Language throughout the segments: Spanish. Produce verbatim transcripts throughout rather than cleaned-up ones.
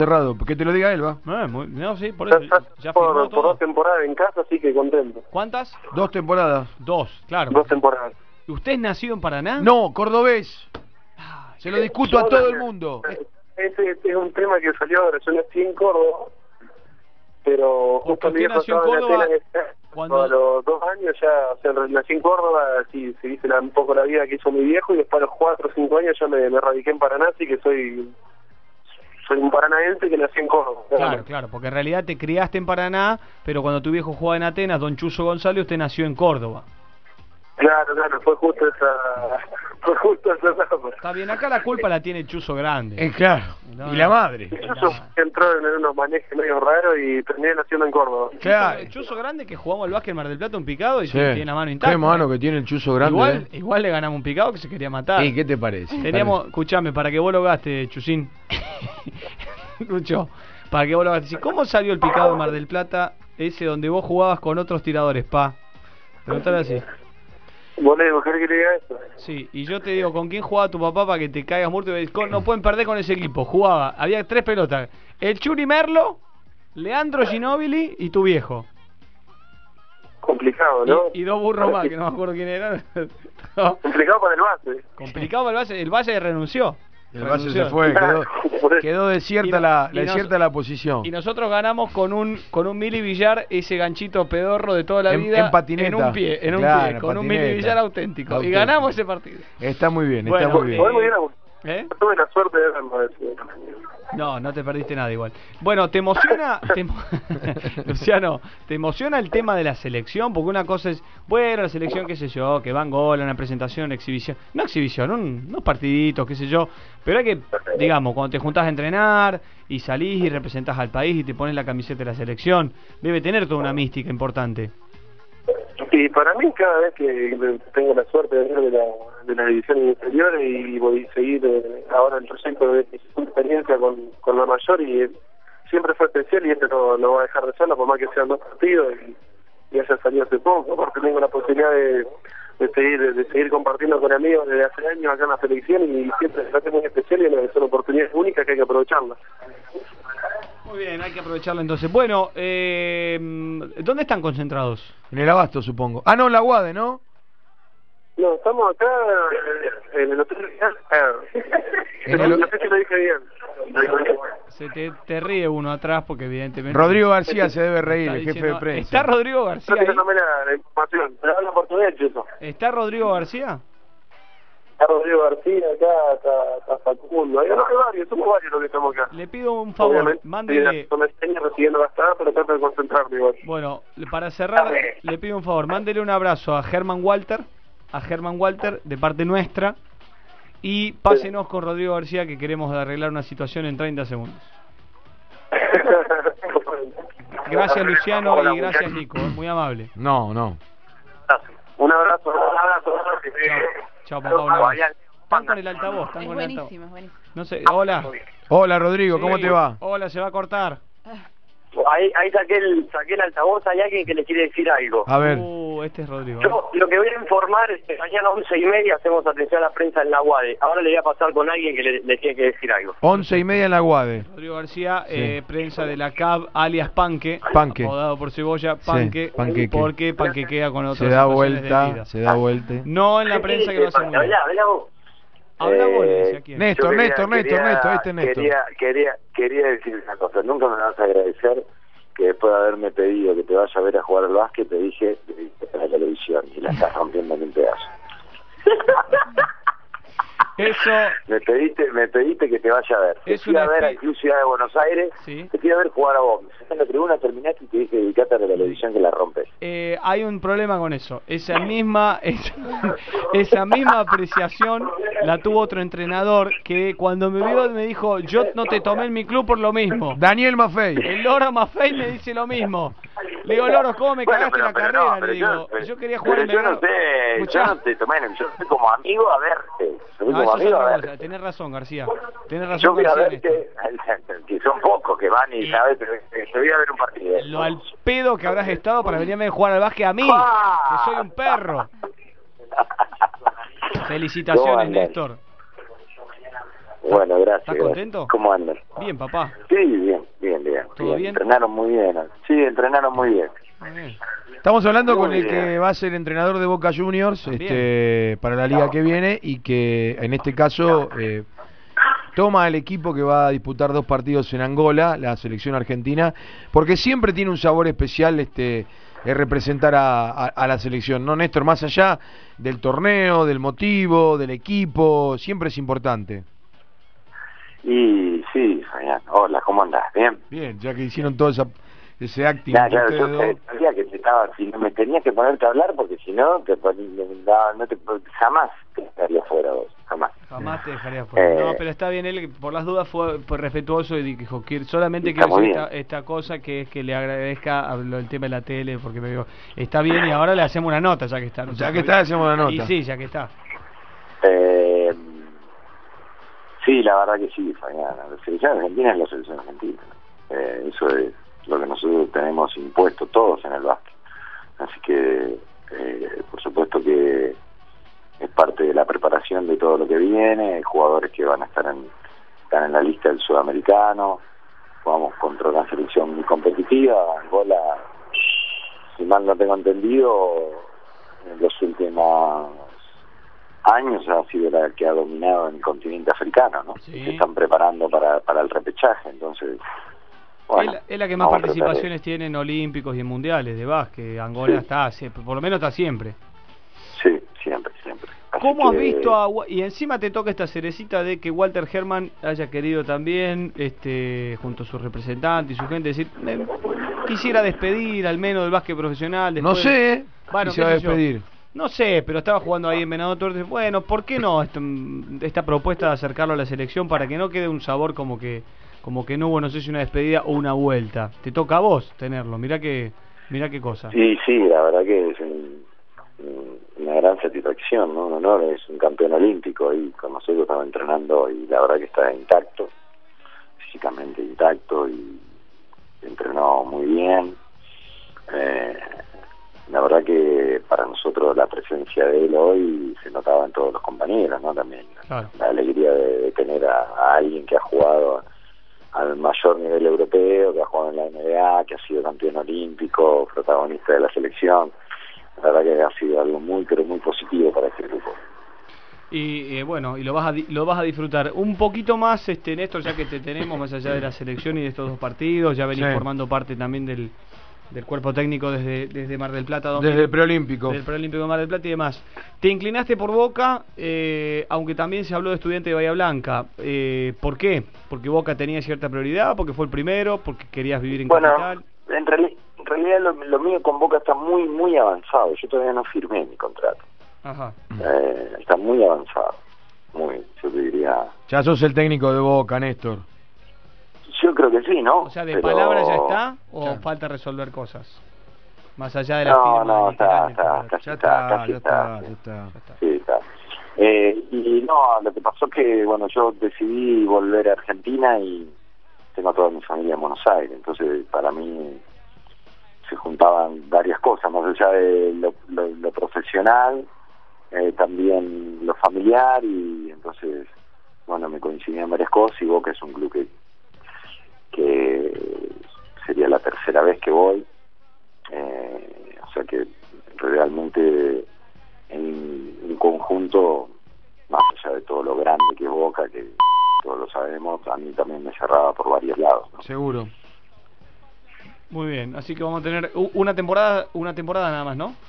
cerrado, que te lo diga él, va. No, muy, no sí, por Ya eso. estás Ya por, firmó por todo. dos temporadas en casa, así que contento. ¿Cuántas? Dos temporadas. Dos, claro. Dos temporadas. ¿Usted es nacido en Paraná? No, cordobés. Ah, Se lo discuto a todo el mundo. Ese es un tema que salió ahora. Yo nací en Córdoba, pero Porque justo mi usted viejo nació en estaba en Córdoba Atenas. cuando- A los dos años ya, o sea, nací en Córdoba, así se dice la- un poco la vida que hizo mi viejo, y después a los cuatro o cinco años ya me, me radiqué en Paraná, así que soy soy un paranaense que nací en Córdoba. Claro, claro, porque en realidad te criaste en Paraná, pero cuando tu viejo jugaba en Atenas, don Chuzo González, usted nació en Córdoba. Claro, claro, fue justo esa... fue justo esa etapa. Está bien, acá la culpa la tiene el Chuzo Grande. Eh, claro. No, y la no. madre. Yo entró en unos manejes medio raros y terminé naciendo en Córdoba. Claro. El Chuzo Grande que jugamos al básquet en Mar del Plata un picado y Sí. tiene la mano intacta. Qué mano que tiene el chuzo grande. Igual, eh. igual le ganamos un picado que se quería matar. ¿Y qué te parece? Teníamos, escuchame, para que vos lo gastes, Chusín. Escuchó, para que vos lo gastes. ¿Cómo salió el picado de Mar del Plata, ese donde vos jugabas con otros tiradores, pa? Preguntale así. ¿Vos le digo, querés que le diga eso? Sí, y yo te digo, ¿con quién jugaba tu papá para que te caigas muerto? Y con- no pueden perder con ese equipo. Jugaba, había tres pelotas. El Churi Merlo, Leandro Ginóbili y tu viejo. Complicado, ¿no? Y, y dos burros más, que no me acuerdo quién eran. No. Complicado para el base. Complicado para el Valle. El Valle renunció. El base Renunció. se fue, quedó, Por eso. quedó desierta, Y no- la, y nos- desierta la posición. Y nosotros ganamos con un con un Mili Villar, ese ganchito pedorro de toda la En- vida. en patineta. En un pie, en un Claro, pie, en con un patineta. Mili Villar auténtico. Auténtico. Y ganamos ese partido. Está muy bien, Bueno, está muy bien. Podemos ir a... ¿Eh? Tuve la suerte de verlo ese. No, no te perdiste nada igual. Bueno, ¿te emociona, te emo- Luciano, ¿te emociona el tema de la selección? Porque una cosa es, bueno, la selección, qué sé yo, que van gol, una presentación, una exhibición. No exhibición, un- unos partiditos, qué sé yo. Pero hay que, digamos, cuando te juntás a entrenar y salís y representás al país y te pones la camiseta de la selección, debe tener toda una mística importante. Y para mí, cada vez que tengo la suerte de venir de la, de las divisiones inferiores y voy a seguir eh, ahora el proyecto de mi experiencia con, con la mayor, y eh, siempre fue especial, y este no, no va a dejar de serlo, por más que sean dos partidos y, y haya salido hace poco, porque tengo la posibilidad de, de seguir de, de seguir compartiendo con amigos desde hace años acá en la selección, y siempre se hace muy especial, y son oportunidades únicas que hay que aprovecharlas. Muy bien, hay que aprovecharlo entonces. Bueno, eh, ¿dónde están concentrados? En el Abasto, supongo. Ah, no, en la Guade, ¿no? No, estamos acá eh, en el hotel. Ah, En el- no sé si lo dije bien. Se te, te ríe uno atrás porque evidentemente... Rodrigo García se debe reír, Está el jefe diciendo- de prensa. ¿Está Rodrigo García ahí? Dándome la, la información. Pero habla portugués, Chuso. ¿Está Rodrigo García? Está Rodrigo García acá, está, está Facundo. Hay, no, hay varios, somos varios los que estamos acá. Le pido un favor, Obviamente, mándele... sí, son años recibiendo gastada, pero trato de concentrarme igual. Bueno, para cerrar, le pido un favor, mándele un abrazo a Germán Walter, a Germán Walter, de parte nuestra, y pásenos con Rodrigo García, que queremos arreglar una situación en treinta segundos. Gracias, Luciano, Hola, y gracias, muchachos. Nico, muy amable. No, no. Un abrazo, un abrazo. Chao, papá, un abrazo. Están con el altavoz, están Es con el altavoz. buenísimo, es buenísimo. No sé, hola. Hola, Rodrigo, ¿cómo Sí, te va? Hola, se va a cortar. Ahí, ahí saqué el saqué el altavoz, hay alguien que le quiere decir algo. A ver. Uh, este es Rodrigo. Yo lo que voy a informar es que mañana a once y media hacemos atención a la prensa en la U A D E. Ahora le voy a pasar con alguien que le, le tiene que decir algo. Once y media en la Guade. Rodrigo García, Sí. eh, prensa de la C A B, alias Panque, Panque. apodado por Cebolla, Sí, Panque, panqueque. porque panquequea con otras Se da situaciones de vuelta, vida. se da vuelta. No en la prensa que lo hace muy bien. Habla, habla vos. Habla vos, le Eh, decía quién. Néstor, Yo quería- Néstor, Néstor, quería- Néstor, este es Néstor. Quería, quería, quería decir una cosa, nunca me vas a agradecer que después de haberme pedido que te vaya a ver a jugar al básquet, te dije de la televisión y la estás rompiendo en un pedazo. Eso, Me pediste, me pediste que te vaya a ver. Te Es fui a una ver espe- al Club Ciudad de Buenos Aires, Sí. te fui a ver jugar a vos. Me senté en la tribuna, terminaste y te dije dedicate a la televisión que la rompes. eh, hay un problema con eso. Esa misma, esa, esa misma apreciación la tuvo otro entrenador que cuando me vio me dijo, yo no te tomé en mi club por lo mismo. Daniel Maffei. El Loro Maffei me dice lo mismo. Le digo, Loro, ¿cómo me Bueno, cagaste pero- la pero carrera? no, Le pero digo, yo, pero- yo quería jugar pero en yo no Belgrano. sé, Escuchá. yo no te tomé, yo fui como amigo a verte. Yo fui No, como eso es amigo a otra verte. cosa. Tenés razón, García. Tenés razón, Yo fui a García, en verte, que son pocos que van y, Y- sabes, pero te voy a ver un partido. esto. Lo al pedo que habrás estado para venirme a jugar al básquet a mí, ¡Ah! que soy un perro. ¿Cómo Felicitaciones, andan? Néstor. Bueno, gracias. ¿Estás gracias. contento? ¿Cómo andan? Bien, papá. Sí, bien, bien, bien. ¿Todo bien? Entrenaron muy bien. Sí, entrenaron muy bien. Muy bien. Estamos hablando Muy con el bien. que va a ser entrenador de Boca Juniors También. este, para la liga que viene y que en este caso eh, toma el equipo que va a disputar dos partidos en Angola, la selección argentina, porque siempre tiene un sabor especial este eh, representar a, a, a la selección, ¿no, Néstor? Más allá del torneo, del motivo, del equipo, siempre es importante. Y sí, Fabián. Hola, ¿cómo andás? ¿Bien? Bien, ya que hicieron todo esa, ese acting Nah, entre claro, yo ustedes dos. sabía que te estaba, si no me tenías que ponerte a hablar porque si no, te pon- no, no te, jamás te estaría fuera vos, jamás. Jamás te dejaría fuera. Eh, No, pero está bien, él por las dudas fue, fue respetuoso y dijo que solamente Está quiero muy decir bien. esta, esta cosa que es que le agradezca a lo- el tema de la tele, porque me digo, está bien y ahora le hacemos una nota ya que está. ¿no? Ya que está, hacemos una nota. Y sí, ya que está. Eh, sí, la verdad que sí, Fabián. La selección argentina es la selección argentina. Eh, eso es lo que nosotros tenemos impuesto todos en el básquet. Así que, eh, por supuesto que es parte de la preparación de todo lo que viene. Hay jugadores que van a estar en, están en la lista del sudamericano. Jugamos contra una selección muy competitiva. Angola, si mal no tengo entendido, en los últimos años ha sido la que ha dominado en el continente africano, ¿no? Sí. Se están preparando para, para el repechaje, entonces, bueno, es, la, es la que más vamos a tratar de- participaciones tiene en olímpicos y en mundiales de básquet. Angola Sí. está, siempre, por lo menos está siempre. Sí, siempre, siempre. Así ¿Cómo has que- visto a Wa- y encima te toca esta cerecita de que Walter Herman haya querido también, este, junto a su representante y su gente, decir, "Me- quisiera despedir al menos del básquet profesional"? No después- sé, ¿eh? Bueno, si se qué va a sé yo. despedir. No sé, pero estaba jugando ahí en Venado Tuerto. Bueno, ¿por qué no esta, esta propuesta de acercarlo a la selección para que no quede un sabor como que como que no hubo, no sé si una despedida o una vuelta? Te toca a vos tenerlo, mirá que, mirá qué cosa. Sí, sí, la verdad que es un- un- una gran satisfacción, ¿no? Un honor, es un campeón olímpico y con nosotros estaba entrenando y la verdad que está intacto, físicamente intacto y entrenó muy bien. Eh, la verdad que para nosotros la presencia de él hoy se notaba en todos los compañeros, ¿no? También Claro. la alegría de, de tener a, a alguien que ha jugado al mayor nivel europeo, que ha jugado en la N B A, que ha sido campeón olímpico, protagonista de la selección. La verdad que ha sido algo muy, pero muy positivo para este grupo. Y eh, bueno, y lo vas a di- lo vas a disfrutar un poquito más, este Néstor, ya que te tenemos más allá de la selección y de estos dos partidos, ya venís Sí. formando parte también del, del cuerpo técnico desde, desde Mar del Plata, dos mil Desde el preolímpico. del Preolímpico de Mar del Plata y demás. Te inclinaste por Boca, eh, aunque también se habló de Estudiante de Bahía Blanca. Eh, ¿Por qué? ¿Porque Boca tenía cierta prioridad? ¿Porque fue el primero? ¿Porque querías vivir en Bueno, Capital? en, reali- en realidad lo, lo mío con Boca está muy, muy avanzado. Yo todavía no firmé mi contrato. Ajá. Eh, está muy avanzado. Muy, yo te diría... Ya sos el técnico de Boca, Néstor. Yo creo que sí, ¿no? O sea, ¿de Pero- palabra ya está o Ya. falta resolver cosas? Más allá de la No, firma. no, está, literal, está, literal. casi Ya está, está, casi ya está. está, ya está. Ya está. Sí, está. Eh, y no, lo que pasó es que, bueno, yo decidí volver a Argentina y tengo toda mi familia en Buenos Aires, entonces para mí se juntaban varias cosas, más allá de lo, lo, lo profesional, eh, también lo familiar, y entonces, bueno, me coincidían varias cosas, y Boca es un club que, que sería la tercera vez que voy, eh, o sea que realmente en un conjunto, más allá de todo lo grande que es Boca, que todos lo sabemos, a mí también me cerraba por varios lados, ¿no? Seguro. Muy bien, así que vamos a tener u- una temporada, una temporada nada más, ¿no?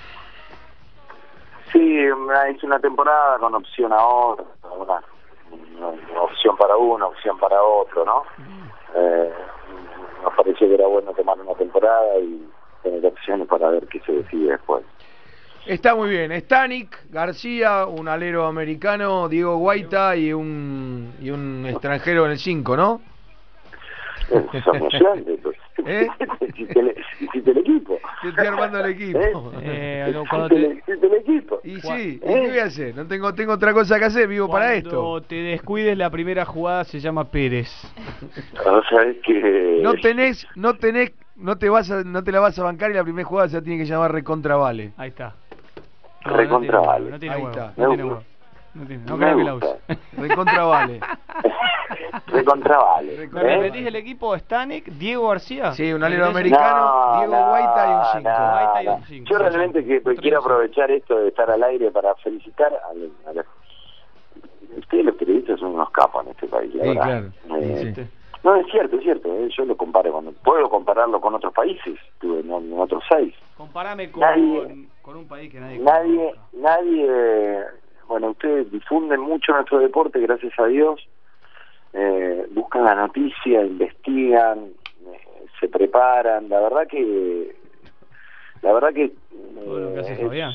Sí, una- hice una temporada con opción a otra, una, una- una opción para uno, opción para otro, ¿no? Eh, nos pareció que era bueno tomar una temporada y tener opciones para ver qué se decide después. Está muy bien. Stanik, García, un alero americano, Diego Guaita y un y un extranjero en el cinco, ¿no? Eh, Son emocionantes, pues. ¿Eh? Hiciste el, hiciste el equipo. Te estoy armando el equipo. Eh, no, cuando Hiciste te- el- hiciste el equipo. Y Juan- sí, ¿y ¿Eh? qué voy a hacer? No tengo tengo otra cosa que hacer, vivo para esto. Cuando te descuides, la primera jugada se llama Pérez. O sea, es que... No tenés, no tenés, no te vas a, no te la vas a bancar y la primera jugada se tiene que llamar recontra vale. Ahí está. Recontra no tiene vale. huevo, no tiene Ahí huevo, está. no tiene huevo. No, tiene, no Me creo que la gusta. use. Recontra vale. Recontra vale. ¿Me ¿eh? repetís el equipo? Stanek, Diego García. Sí, un alero ¿Me repetís? americano, Diego Guaita y un cinco. no, Guaita y un no. cinco. Yo realmente que, Otro quiero cinco. aprovechar esto de estar al aire para felicitar a, los- a los... Ustedes los periodistas son unos capos en este país, la Sí, verdad. claro. Eh, Sí. No, es cierto, es cierto. eh, Yo lo comparo con... Puedo compararlo con otros países. Estuve en, en otros seis. Comparame con, Nadie- con un país que nadie Nadie, conozca. nadie... Bueno, ustedes difunden mucho nuestro deporte, gracias a Dios. Eh, buscan la noticia, investigan, eh, se preparan. La verdad que... La verdad que... Todo lo que hace eh, Fabián.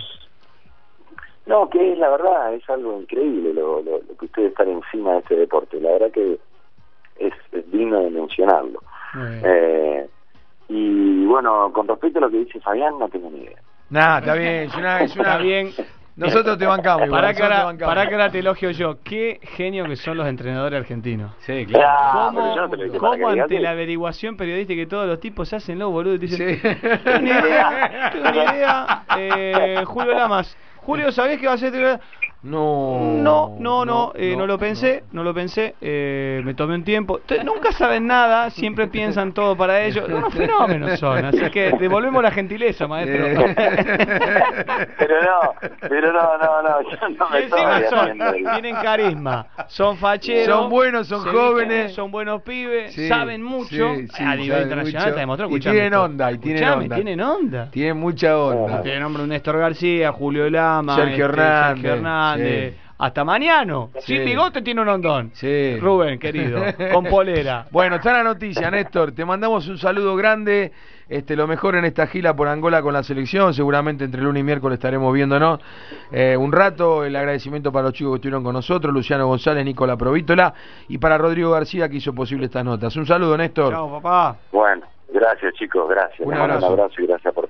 No, que es la verdad, es algo increíble lo, lo, lo que ustedes están encima de este deporte. La verdad que es, es digno de mencionarlo. Muy bien. Eh, y bueno, con respecto a lo que dice Fabián, no tengo ni idea. Nah, está bien, es una, es una... Está bien. Nosotros te bancamos. igual, Para que, nosotros te ahora, bancamos. para que ahora te elogio yo. Qué genio que son los entrenadores argentinos. Sí, Ah, ¿Cómo, pero yo no te lo dije para cómo que digas ante que- la averiguación periodística que todos los tipos se hacen los boludos y te dicen, Sí. tengo una idea, tengo una idea, eh, Julio Lamas. Julio, ¿sabés qué va a hacer? No, No, no, no, eh, no, lo pensé, no, lo pensé, eh, me tomé un tiempo. Entonces, nunca saben nada, siempre piensan todo para ellos. Unos fenómenos son, así que devolvemos la gentileza, maestro. Eh. Pero no, pero no, no, no, yo no Y me encima estoy son, haciendo el- tienen carisma, son facheros, Son buenos, son se visten, jóvenes. son buenos pibes, Sí, saben mucho, sí, sí, a nivel saben internacional mucho. te demostró, Y escuchame, tienen esto. onda, y tienen Escuchame, onda. tienen onda. Tiene mucha onda. Tiene nombre un Néstor García, Julio Lama, Sergio este, Hernández, Sergio Hernández, sí. hasta Mañano, Sí. sin bigote tiene un hondón. Sí. Rubén, querido, con polera. Bueno, está la noticia, Néstor. Te mandamos un saludo grande. Este, lo mejor en esta gira por Angola con la selección. Seguramente entre lunes y miércoles estaremos viéndonos eh, un rato. El agradecimiento para los chicos que estuvieron con nosotros, Luciano González, Nicola Provítola, y para Rodrigo García que hizo posible estas notas. Un saludo, Néstor. Chao, papá. Bueno, gracias chicos, gracias. Un Les mando abrazo. Un abrazo y gracias por